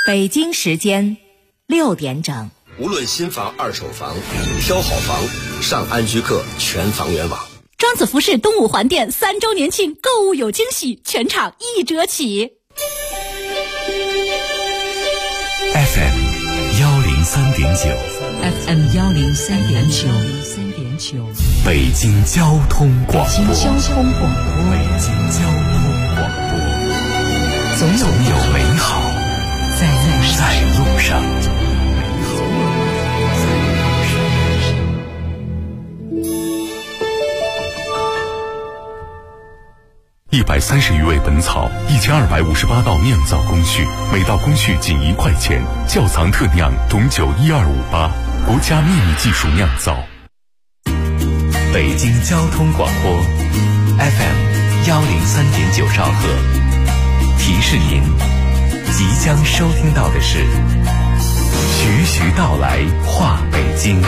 北京时间6点整。 无论新房、二手房，挑好房，上安居客全房源网。 庄子服饰东五环店3周年庆购物有惊喜，全场1折起。 FM 103.9 FM 103.9 北京交通广播。 北京交通广播，总有美好在路上。 130余味本草，1258道酿造工序，每道工序仅1块钱。窖藏特酿董酒12588，国家秘密技术酿造。 北京交通广播 FM 103.9兆赫，提示您，即将收听到的是徐徐道来话北京。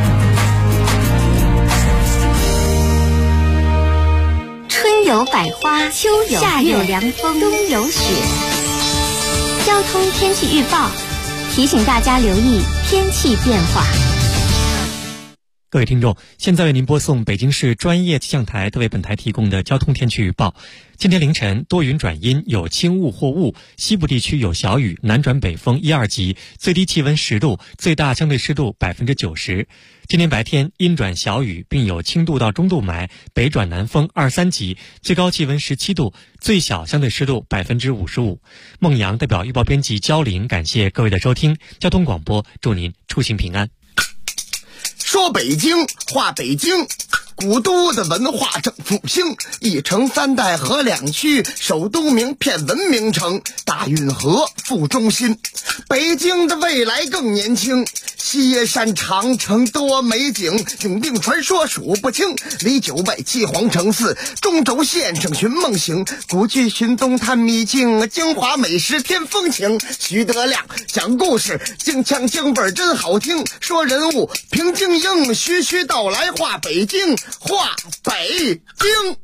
春有百花，秋有夏有凉风，冬有雪。交通天气预报提醒大家留意天气变化。 各位听众，现在为您播送北京市专业气象台为本台提供的交通天气预报。今天凌晨多云转阴，有轻雾或雾，西部地区有小雨，南转北风1、2级，最低气温10度，最大相对湿度90%。今天白天阴转小雨，并有轻度到中度霾，北转南风2、3级，最高气温17度，最小相对湿度55%。孟阳代表预报编辑焦林，感谢各位的收听。交通广播，祝您出行平安。 说北京话北京，古都的文化正复兴，一城3代合2区，首都名片文明城，大运河副中心。北京的未来更年轻，西山长城多美景，永定传说数不清，离9外7皇城4，中轴线上寻梦行，古剧寻踪探秘境，京华美食添风情。徐德亮讲故事，京腔京味真好听，说人物平京应，徐徐道来话北京，话北京。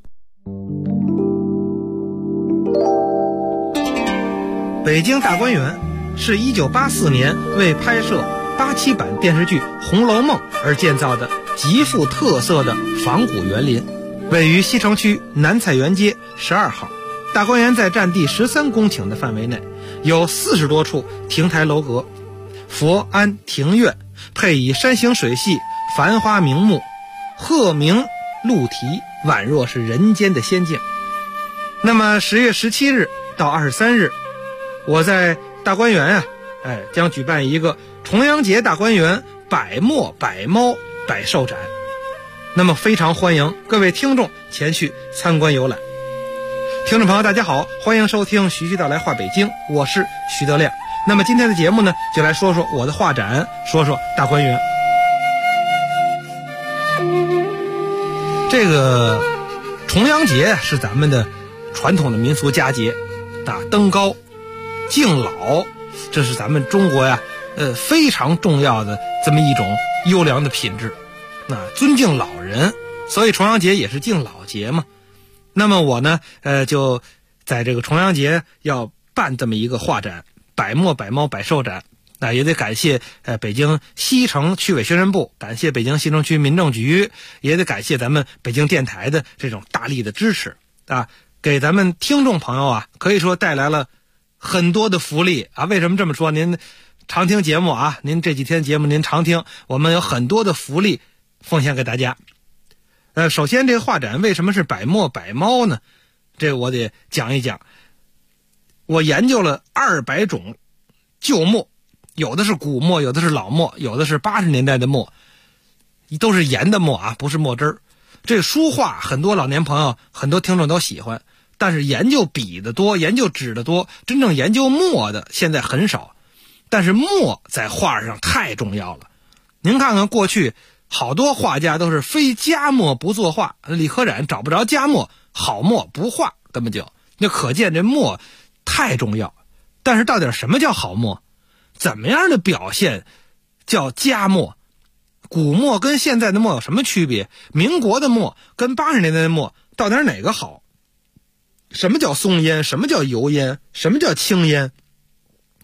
北京大观园是1984年为拍摄87版电视剧《红楼梦》而建造的极富特色的仿古园林，位于西城区南菜园街12号。大观园在占地13公顷的范围内，有40多处亭台楼阁、佛庵庭院，配以山形水系、繁花名目，鹤鸣鹿啼，宛若是人间的仙境。那么10月17日到23日，我在大观园将举办一个重阳节大观园百墨百猫百兽展，那么非常欢迎各位听众前去参观游览。听众朋友大家好，欢迎收听徐徐道来话北京，我是徐德亮。那么今天的节目呢，就来说说我的画展，说说大观园。这个重阳节是咱们的传统的民俗佳节登高敬老，这是咱们中国非常重要的这么一种优良的品质，尊敬老人，所以重阳节也是敬老节嘛。那么我呢就在这个重阳节要办这么一个画展，百墨百猫百兽展，也得感谢北京西城区委宣传部，感谢北京西城区民政局，也得感谢咱们北京电台的这种大力的支持给咱们听众朋友可以说带来了很多的福利为什么这么说？您常听节目您这几天节目您常听，我们有很多的福利奉献给大家。首先这个画展为什么是百墨百猫呢？这我得讲一讲。我研究了200种旧墨，有的是古墨，有的是老墨，有的是80年代的墨，都是研的墨不是墨汁儿。这个书画很多老年朋友很多听众都喜欢，但是研究笔的多，研究纸的多，真正研究墨的现在很少。但是墨在画上太重要了，您看看过去好多画家都是非佳墨不作画，李可染找不着佳墨，好墨不画，根本就可见这墨太重要。但是到底什么叫好墨？怎么样的表现叫佳墨？古墨跟现在的墨有什么区别？民国的墨跟80年代的墨到底哪个好？什么叫松烟？什么叫油烟？什么叫青烟？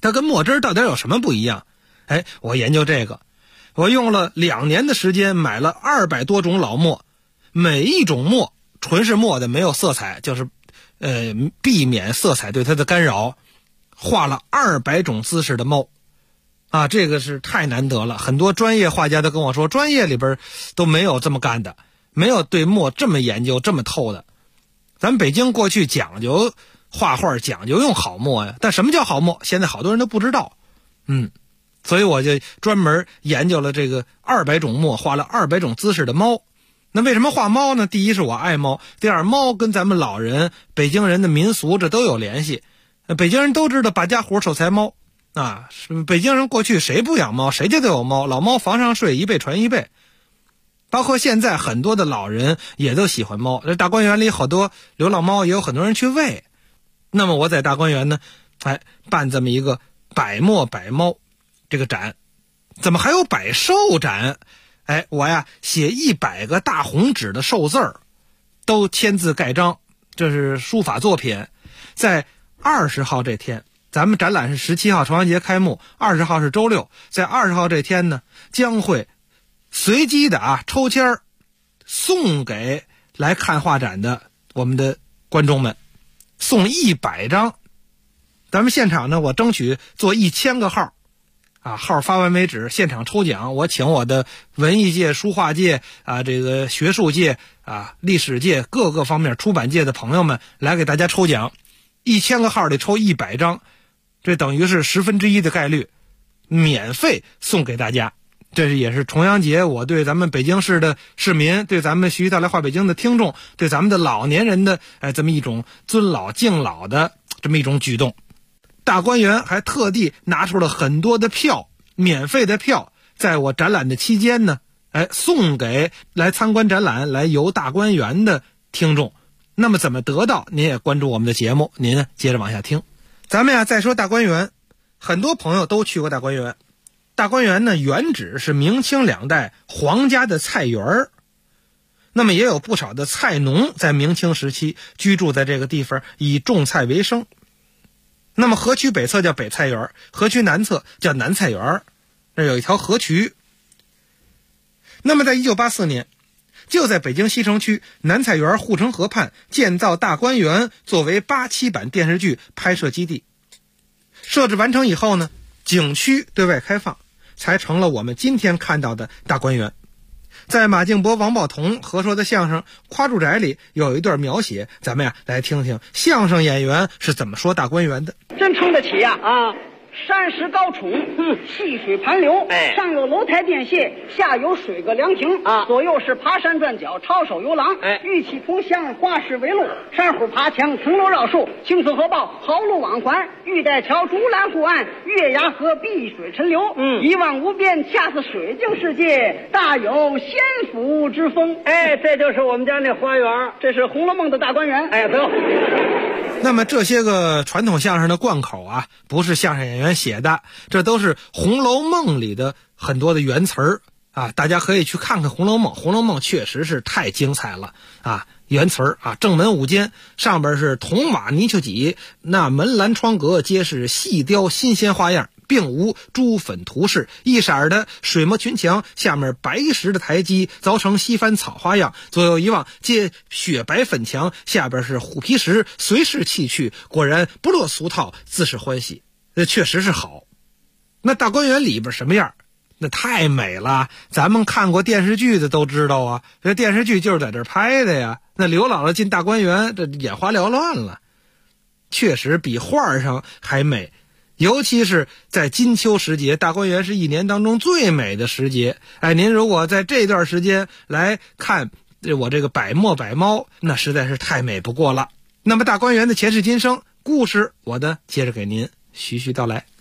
它跟墨汁到底有什么不一样？我研究这个，我用了2年的时间买了200多种老墨，每一种墨纯是墨的，没有色彩，就是避免色彩对它的干扰，画了200种姿势的猫啊，这个是太难得了。很多专业画家都跟我说，专业里边都没有这么干的，没有对墨这么研究这么透的。咱们北京过去讲究画画，讲究用好墨呀，但什么叫好墨，现在好多人都不知道。所以我就专门研究了这个200种墨，画了200种姿势的猫。那为什么画猫呢？第一是我爱猫，第二猫跟咱们老人北京人的民俗这都有联系。北京人都知道把家伙守财猫啊，北京人过去谁不养猫，谁家都有猫，老猫房上睡，一辈传一辈。包括现在很多的老人也都喜欢猫，这大观园里好多流浪猫，也有很多人去喂。那么我在大观园呢办这么一个百墨百猫这个展。怎么还有百寿展？我呀写100个大红纸的寿字儿，都签字盖章，这是书法作品。在20号这天，咱们展览是17号重阳节开幕，20号是周六，在20号这天呢，将会随机的抽签送给来看画展的我们的观众们，送100张。咱们现场呢，我争取做1000个号号发完为止，现场抽奖。我请我的文艺界、书画界这个学术界历史界各个方面出版界的朋友们来给大家抽奖，1000个号里抽100张，这等于是1/10的概率，免费送给大家。这也是重阳节我对咱们北京市的市民，对咱们徐到来话北京的听众，对咱们的老年人的这么一种尊老敬老的这么一种举动。大观园还特地拿出了很多的票，免费的票，在我展览的期间呢送给来参观展览来游大观园的听众。那么怎么得到？您也关注我们的节目，您接着往下听。咱们再说大观园，很多朋友都去过大观园。大观园呢，原址是明清2代皇家的菜园，那么也有不少的菜农在明清时期居住在这个地方，以种菜为生。那么河渠北侧叫北菜园，河渠南侧叫南菜园，这有一条河渠。那么在1984年，就在北京西城区南菜园护城河畔建造大观园，作为87版电视剧拍摄基地。设置完成以后呢，景区对外开放，才成了我们今天看到的大观园。在马敬博、王宝同合说的相声《夸住宅》里有一段描写，咱们来听听相声演员是怎么说大观园的。 真撑得起山石高耸，细水盘流，上有楼台殿榭，下有水阁凉亭，左右是爬山转角，抄手游廊，玉砌铜箱，花石围路，山虎爬墙，层楼绕树，青松河抱，壕路往环，玉带桥，竹栏护岸，月牙河，碧水沉流，一望无边，恰似水晶世界，大有仙府之风。这就是我们家那花园，这是《红楼梦》的大观园。得。 那么这些个传统相声的贯口不是相声演员写的，这都是《红楼梦》里的很多的原词儿大家可以去看看《红楼梦》。《红楼梦》确实是太精彩了原词儿正门5间，上边是铜瓦泥鳅脊，那门栏窗格皆是细雕新鲜花样，并无朱粉涂饰，一色的水墨群墙，下面白石的台基凿成西番草花样，左右一望皆雪白粉墙，下边是虎皮石，随时弃去，果然不落俗套，自是欢喜。确实是好。那大观园里边什么样？那太美了，咱们看过电视剧的都知道这电视剧就是在这儿拍的呀。那刘姥姥进大观园，这眼花缭乱了，确实比画上还美。尤其是在金秋时节，大观园是一年当中最美的时节。您如果在这段时间来看我这个百墨百猫，那实在是太美不过了。那么大观园的前世今生故事，我呢接着给您徐徐道来。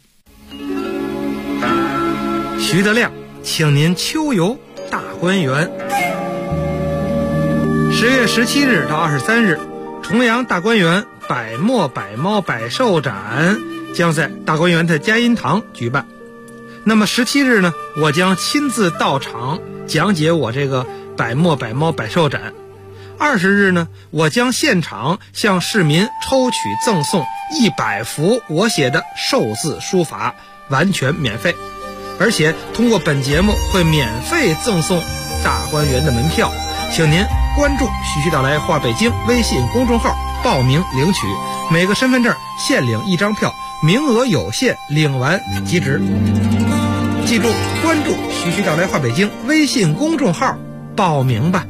徐德亮，请您秋游大观园。10月17日到23日，重阳大观园百墨百猫百寿展将在大观园的佳音堂举办。那么17日呢，我将亲自到场讲解我这个百墨百猫百寿展。 20日呢，我将现场向市民抽取赠送100幅我写的寿字书法，完全免费，而且通过本节目会免费赠送大观园的门票，请您关注徐徐到来话北京微信公众号报名领取，每个身份证限领1张票，名额有限，领完即止。记住关注徐徐到来话北京微信公众号报名吧。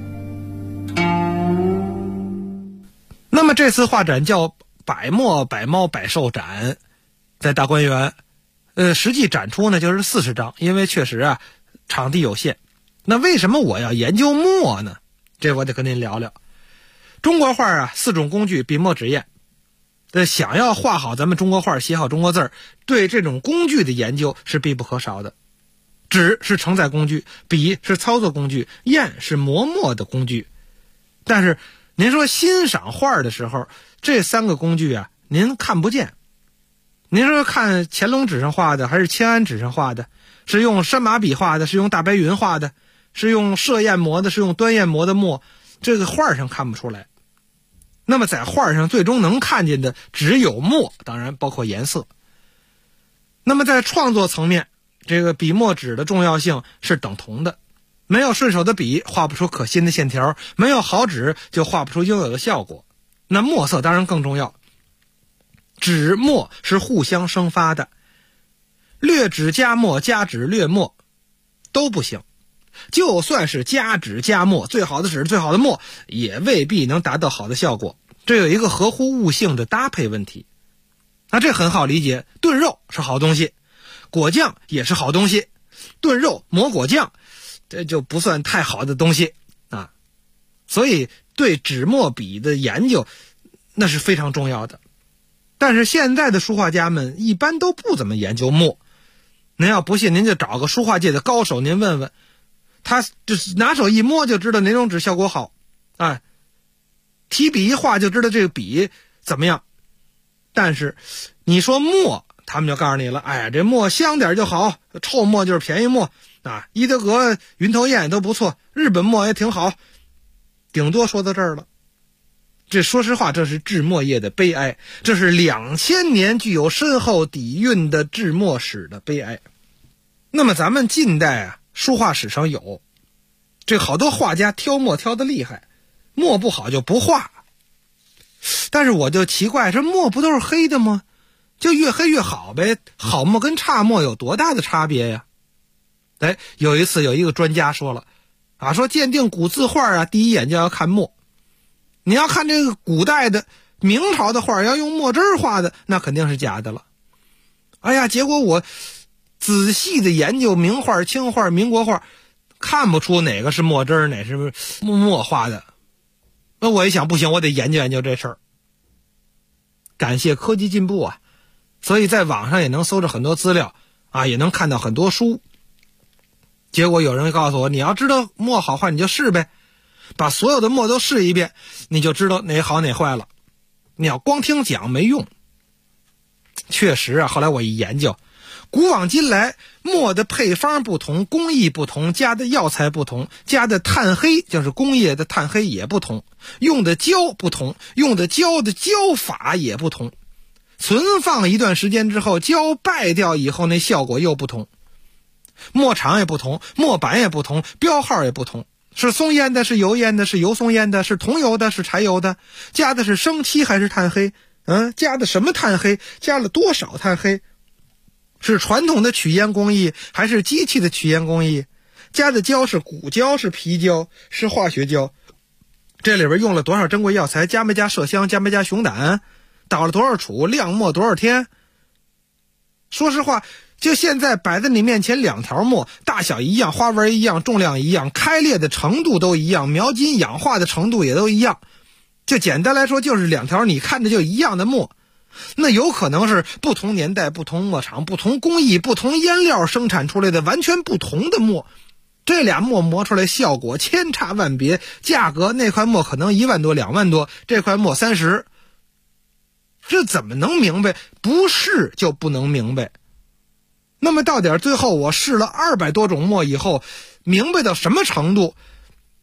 那么这次画展叫百墨百猫百兽展，在大观园实际展出呢就是40张，因为确实啊场地有限。那为什么我要研究墨呢？这我得跟您聊聊。中国画啊4种工具：笔墨纸砚。想要画好咱们中国画，写好中国字儿，对这种工具的研究是必不可少的。纸是承载工具，笔是操作工具，砚是磨墨的工具。但是您说欣赏画的时候，这3个工具啊您看不见。您说看乾隆纸上画的还是乾安纸上画的，是用山马笔画的，是用大白云画的，是用歙砚磨的，是用端砚磨的墨，这个画上看不出来。那么在画上最终能看见的只有墨，当然包括颜色。那么在创作层面，这个笔墨纸的重要性是等同的。没有顺手的笔画不出可心的线条，没有好纸就画不出应有的效果。那墨色当然更重要，纸墨是互相生发的，略纸加墨，加纸略墨都不行。就算是加纸加墨，最好的纸最好的墨也未必能达到好的效果，这有一个合乎物性的搭配问题。那这很好理解，炖肉是好东西，果酱也是好东西，炖肉抹果酱这就不算太好的东西啊。所以对纸墨笔的研究那是非常重要的。但是现在的书画家们一般都不怎么研究墨，您要不信您就找个书画界的高手，您问问他，就是拿手一摸就知道哪种纸效果好，哎，提笔一画就知道这个笔怎么样。但是你说墨，他们就告诉你了，哎呀，这墨香点就好，臭墨就是便宜墨啊，伊德格、云头砚都不错，日本墨也挺好，顶多说到这儿了。这说实话，这是制墨业的悲哀，这是2000年具有深厚底蕴的制墨史的悲哀。那么咱们近代啊书画史上有这好多画家挑墨挑得厉害，墨不好就不画。但是我就奇怪，这墨不都是黑的吗？就越黑越好呗，好墨跟差墨有多大的差别呀？哎，有一次有一个专家说了啊，说鉴定古字画啊，第一眼就要看墨。你要看这个古代的明朝的画要用墨汁画的，那肯定是假的了。哎呀，结果我仔细的研究明画、清画、民国画，看不出哪个是墨汁哪是墨画的。那我一想不行，我得研究研究这事儿。感谢科技进步啊，所以在网上也能搜着很多资料啊，也能看到很多书。结果有人告诉我，你要知道墨好坏你就试呗，把所有的墨都试一遍，你就知道哪好哪坏了。你要光听讲没用。确实啊，后来我一研究，古往今来墨的配方不同，工艺不同，加的药材不同，加的炭黑就是工业的炭黑也不同，用的胶不同，用的胶的胶法也不同，存放一段时间之后胶败掉以后那效果又不同，墨厂也不同，墨板也不同，标号也不同，是松烟的，是油烟的，是油松烟的，是桐油的，是柴油的，加的是生漆还是炭黑，加的什么炭黑，加了多少炭黑，是传统的曲烟工艺还是机器的曲烟工艺，加的胶是骨胶是皮胶是化学胶，这里边用了多少珍贵药材，加没加麝香，加没加熊胆，倒了多少杵，晾墨多少天。说实话，就现在摆在你面前2条墨，大小一样，花纹一样，重量一样，开裂的程度都一样，描金氧化的程度也都一样，就简单来说就是2条你看着就一样的墨。那有可能是不同年代、不同墨厂、不同工艺、不同颜料生产出来的完全不同的墨，这俩墨磨出来效果千差万别，价格那块墨可能1万多2万多，这块墨30，这怎么能明白？不试就不能明白。那么到点最后我试了200多种墨以后，明白到什么程度？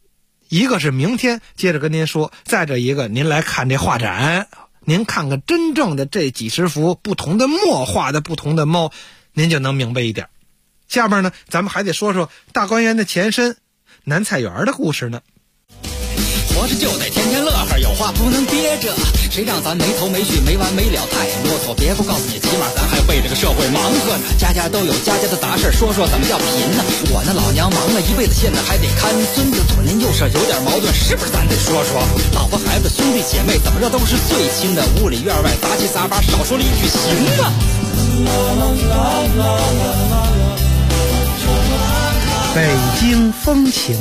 一个是明天接着跟您说，再者一个您来看这画展，您看看真正的这几十幅不同的墨画的不同的猫，您就能明白一点。下面呢，咱们还得说说大观园的前身南菜园的故事呢。 活着就得天天乐呵，有话不能憋着，谁让咱没头没绪没完没了太啰嗦。别不告诉你，起码咱还为这个社会忙活呢。家家都有家家的杂事，说说怎么叫贫呢？我那老娘忙了一辈子，现在还得看孙子，左邻右舍有点矛盾，是不是咱得说说？老婆孩子兄弟姐妹怎么着都是最亲的，屋里院外杂七杂八，少说了一句行啊。 北京风情。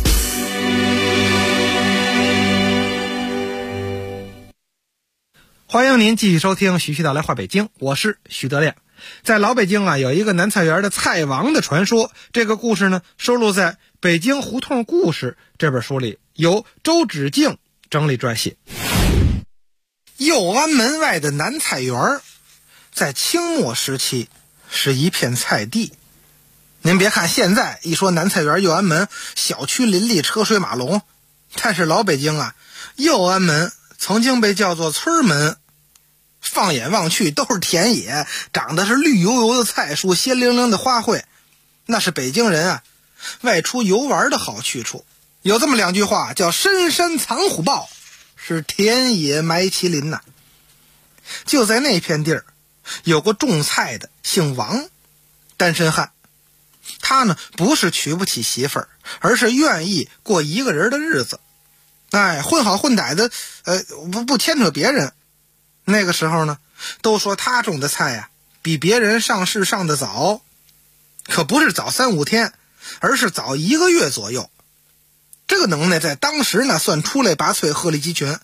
欢迎您继续收听徐徐道来话北京，我是徐德亮。在老北京啊，有一个南菜园的菜王的传说，这个故事呢收录在《北京胡同故事》这本书里，由周芷静整理撰写。右安门外的南菜园在清末时期是一片菜地。您别看现在一说南菜园右安门，小区林立，车水马龙，但是老北京啊，右安门曾经被叫做村门。放眼望去都是田野，长的是绿油油的菜树，鲜灵灵的花卉，那是北京人啊外出游玩的好去处。有这么两句话，叫深山藏虎豹，是田野埋麒麟呐。就在那片地儿有个种菜的姓王，单身汉。他呢不是娶不起媳妇儿，而是愿意过一个人的日子，混好混歹的不牵扯别人。那个时候呢，都说他种的菜呀比别人上市上得早，可不是早3、5天，而是早1个月左右。这个能耐在当时呢算出类拔萃，鹤立鸡群。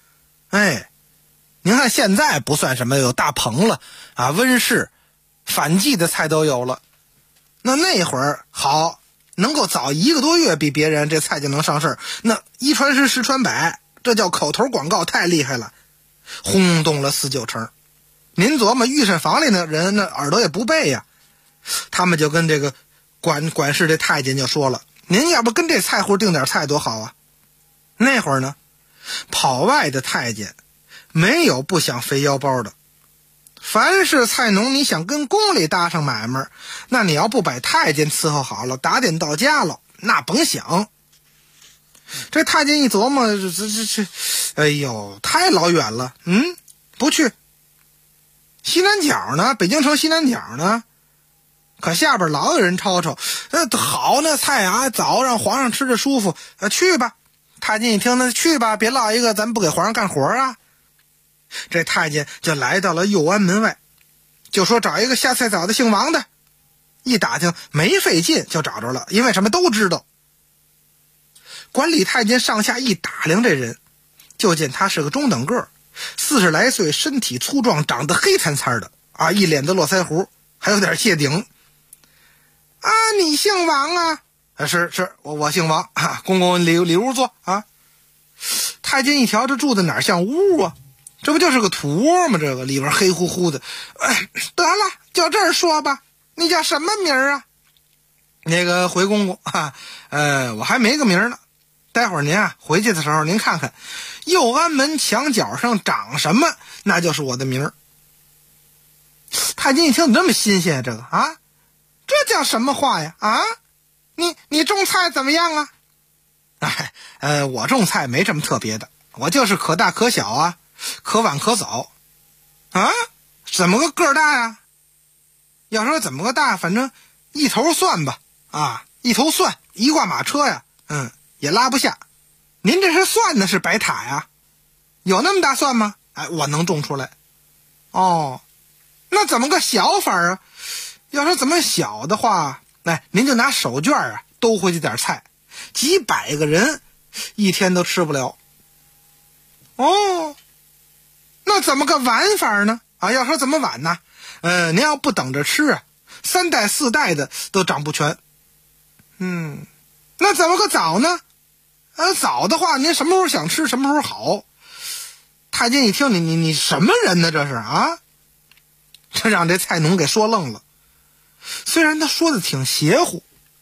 您看现在不算什么，有大棚了啊，温室反季的菜都有了。那会儿好，能够早1个多月比别人这菜就能上市，那一传十十传百，这叫口头广告，太厉害了，轰动了4、9成。您琢磨御膳房里的人那耳朵也不背呀，他们就跟这个管事这太监就说了，您要不跟这菜户订点菜多好啊。那会儿呢，跑外的太监没有不想肥腰包的，凡是菜农你想跟宫里搭上买卖，那你要不把太监伺候好了，打点到家了，那甭想。这太监一琢磨，哎呦，太老远了，不去。西南角呢，北京城西南角呢，可下边老有人吵吵，好那菜啊，早让皇上吃着舒服，去吧。太监一听，那去吧，别落一个咱不给皇上干活啊。这太监就来到了右安门外，就说找一个下菜早的姓王的。一打听没费劲就找着了，因为什么都知道。管理太监上下一打量这人，就见他是个中等个，40来岁，身体粗壮，长得黑灿灿的啊，一脸的络腮胡，还有点谢顶。啊，你姓王啊？是我姓王啊，公公里屋坐啊。太监一瞧，这住的哪像屋啊？这不就是个土窝吗？这个里边黑乎乎的。得了，就这儿说吧，你叫什么名啊？那个回公公啊，我还没个名呢。待会儿您啊回去的时候，您看看右安门墙角上长什么，那就是我的名。太监一听，这么新鲜，这个啊，这叫什么话呀？啊，你种菜怎么样啊？我种菜没什么特别的，我就是可大可小啊，可晚可早。啊，怎么个个大呀？要说怎么个大，反正一头蒜吧，啊，一头蒜，一挂马车呀，也拉不下。您这是蒜呢，是白塔呀？有那么大蒜吗？我能种出来。哦，那怎么个小法啊？要说怎么小的话，您就拿手绢啊兜回去点菜，几百个人一天都吃不了。哦，那怎么个晚法呢？要说怎么晚呢？您要不等着吃啊，3代4代的都长不全。那怎么个早呢？早的话，您什么时候想吃什么时候好。太监一听，你什么人呢？这是啊？这让这菜农给说愣了。虽然他说的挺邪乎，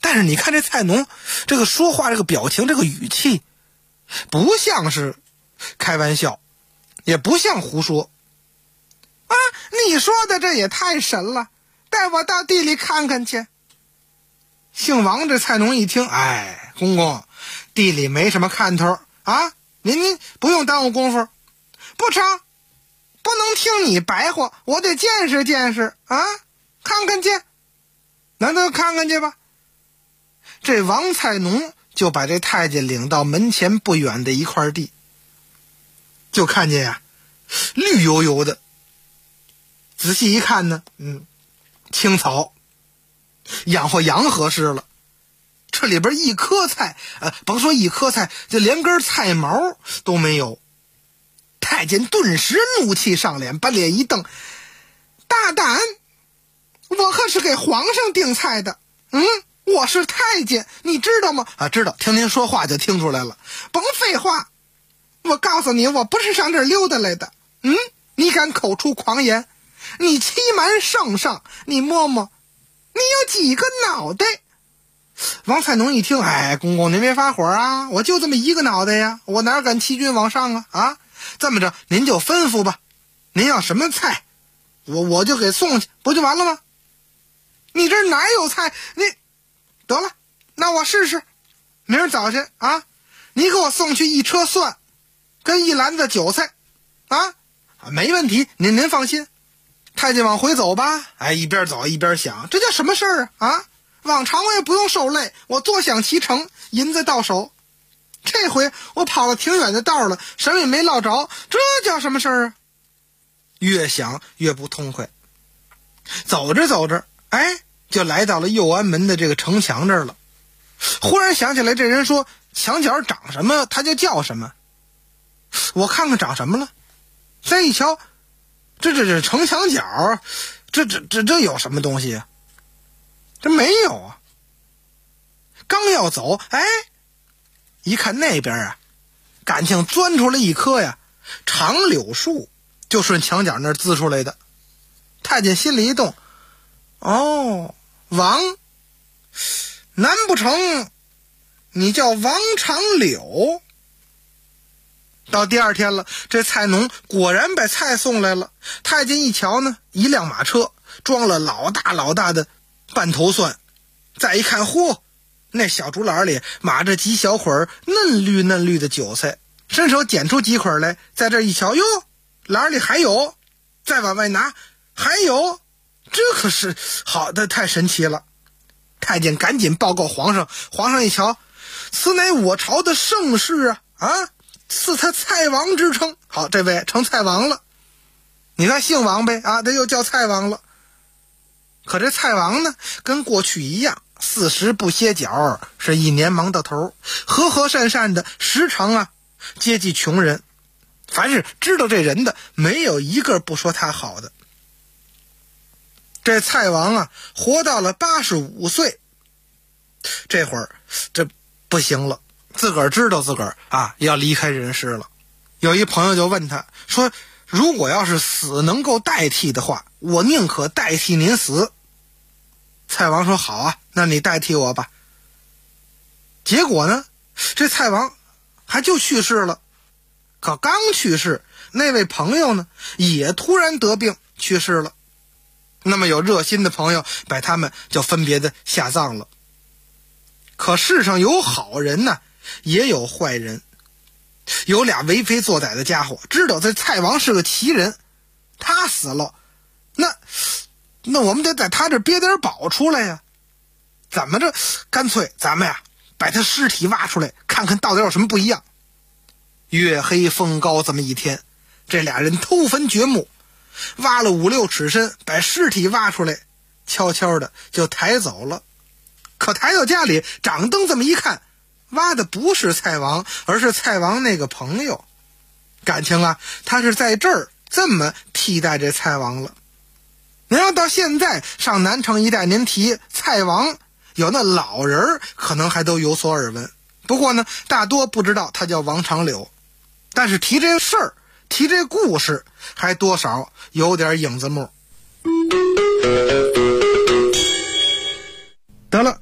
但是你看这菜农这个说话这个表情这个语气，不像是开玩笑，也不像胡说啊！你说的这也太神了，带我到地里看看去。姓王这菜农一听，哎，公公，地里没什么看头啊，您不用耽误功夫。不成，不能听你白话，我得见识见识啊，看看去，难道看看去吧？这王菜农就把这太监领到门前不远的一块地，就看见呀，绿油油的，仔细一看呢，青草，养活羊合适了。这里边一颗菜，甭说一颗菜，就连根菜毛都没有。太监顿时怒气上脸，把脸一瞪，大胆！我可是给皇上订菜的，我是太监，你知道吗？啊，知道，听您说话就听出来了。甭废话，我告诉你，我不是上这儿溜达来的。你敢口出狂言？你欺瞒圣上，你摸摸，你有几个脑袋？王菜农一听，哎，公公您别发火啊，我就这么一个脑袋呀，我哪敢欺君罔上啊？这么着，您就吩咐吧，您要什么菜，我就给送去，不就完了吗？你这哪有菜？你得了，那我试试。明儿早晨啊，你给我送去一车蒜，跟一篮子韭菜，没问题，您放心。太监往回走吧，哎，一边走一边想，这叫什么事儿啊？往常我也不用受累，我坐享其成，银子到手。这回我跑了挺远的道了，什么也没落着，这叫什么事儿啊？越想越不痛快。走着走着，哎，就来到了右安门的这个城墙这儿了。忽然想起来，这人说墙角长什么他就叫什么，我看看长什么了。再一瞧，这城墙角，这有什么东西啊？这没有啊。刚要走，哎，一看那边啊，感情钻出来一棵呀长柳树，就顺墙角那儿滋出来的。太监心里一动，哦，王，难不成你叫王长柳？到第二天了，这菜农果然把菜送来了。太监一瞧呢，一辆马车装了老大老大的半头蒜，再一看，嚯，那小竹篮里码着几小捆嫩绿嫩绿的韭菜，伸手捡出几捆来，在这一瞧，哟，篮里还有，再往外拿还有，这可是好的，太神奇了。太监赶紧报告皇上，皇上一瞧，此乃我朝的盛世啊，赐他菜王之称。好，这位成菜王了，你看姓王呗啊，他又叫菜王了。可这菜王呢，跟过去一样，40不歇脚，是一年忙到头，和和善善的，时常接济穷人。凡是知道这人的，没有一个不说他好的。这菜王活到了85岁，这会儿这不行了，自个儿知道自个儿要离开人世了。有一朋友就问他说，如果要是死能够代替的话，我宁可代替您死。菜王说，好啊，那你代替我吧。结果呢，这菜王还就去世了。可刚去世，那位朋友呢也突然得病去世了。那么有热心的朋友把他们就分别的下葬了。可世上有好人呢，也有坏人。有俩为非作歹的家伙知道这菜王是个奇人，他死了，那我们得在他这憋点宝出来呀。怎么着，干脆咱们把他尸体挖出来，看看到底有什么不一样。月黑风高这么一天，这俩人偷坟掘墓，挖了5-6尺深，把尸体挖出来，悄悄的就抬走了。可抬到家里，掌灯这么一看，挖的不是菜王，而是菜王那个朋友。感情他是在这儿这么替代这菜王了。您要到现在上南城一带，您提菜王，有那老人可能还都有所耳闻，不过呢，大多不知道他叫王长柳。但是提这事儿，提这故事，还多少有点影子幕。得了，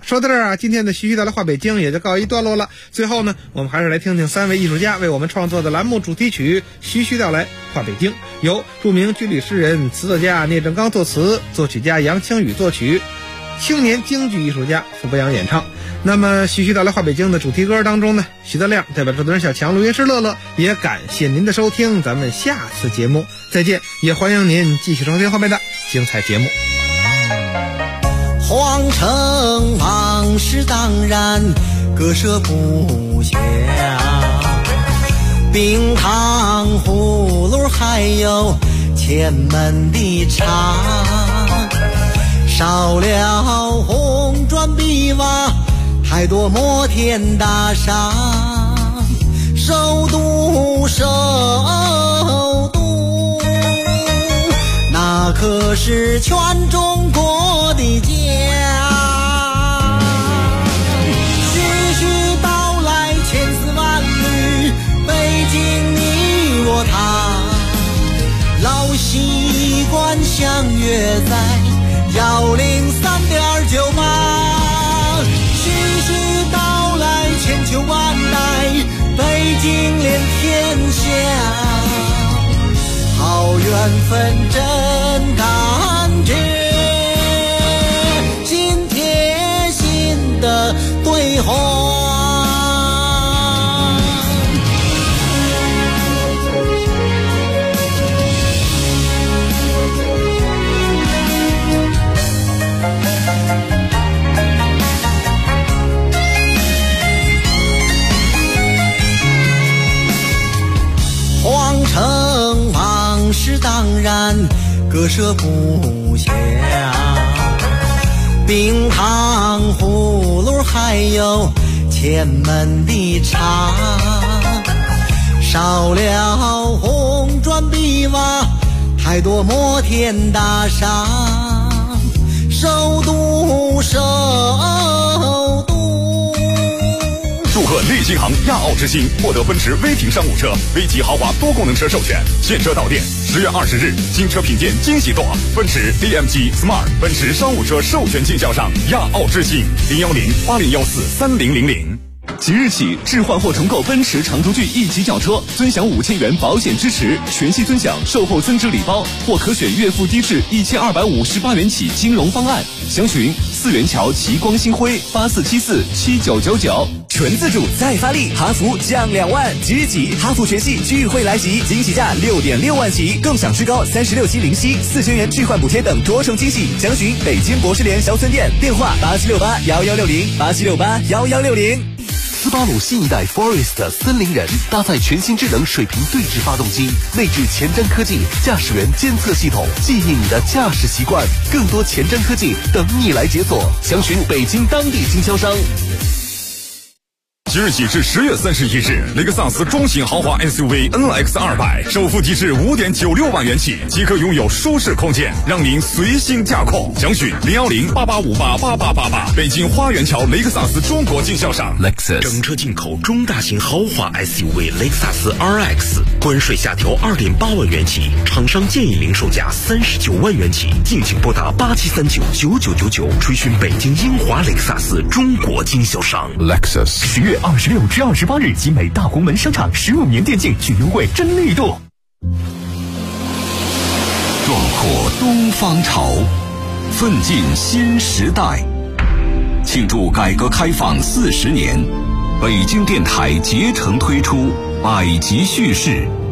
说到这儿啊，今天的徐徐带来话北京也就告一段落了。最后呢，我们还是来听听3位艺术家为我们创作的栏目主题曲《徐徐带来话北京》，由著名军旅诗人、词作家聂正刚作词，作曲家杨清宇作曲，青年京剧艺术家傅博洋演唱。那么徐徐带来话北京的主题歌当中呢，徐德亮代表制作人小强、录音师乐乐，也感谢您的收听，咱们下次节目再见，也欢迎您继续收听后面的精彩节目。 皇城往事当然割舍不下，冰糖葫芦还有前门的茶，少了红砖碧瓦，太多摩天大厦，首都那可是全中国的家。徐徐道来千丝万缕，北京你我他，老习惯相约在103.98。徐徐道来千秋万代，北京连天下。好缘分真感觉，心贴心的对话。皇城往事当然割舍不下，冰糖葫芦还有前门的茶，少了红砖碧瓦，太多摩天大厦，首都祝贺利星行亚奥之星获得奔驰威霆商务车 V 级豪华多功能车授权，现车到店。10月20日，新车品鉴惊喜多，奔驰 DMG Smart 奔驰商务车授权经销商亚奥之星，010-8014-3000。 即日起，置换或重购奔驰长途骏1级轿车，尊享5000元保险支持，全系尊享售后增值礼包，或可选月付低至1258元起金融方案。详询4元桥齐光星辉84747999。 纯自主再发力，哈弗降2万，即日起哈弗全系聚会来袭，惊喜价6.6万起，更享至高36期零息，4000元置换补贴等多重惊喜。详询北京博士联销村店，电话87681160，87681160。 斯巴鲁新一代 Forest 森林人搭载全新智能水平对置发动机，内置前瞻科技驾驶员监测系统，记忆你的驾驶习惯，更多前瞻科技等你来解锁。详询北京当地经销商。 即日起至10月31日，雷克萨斯中型豪华 SUV NX200首付低至5.96万元起，即可拥有舒适空间，让您随心驾控。详询010-8858-8888，北京花园桥雷克萨斯中国经销商。 Lexus 整车进口中大型豪华 SUV 雷克萨斯 RX， 关税下调2.8万元起，厂商建议零售价39万元起，敬请拨打87399999，垂询北京英华雷克萨斯中国经销商。 Lexus 10月26至28日，集美大红门商场15年店庆巨优惠真力度。 壮阔东方潮，奋进新时代。庆祝改革开放40年，北京电台竭诚推出百集叙事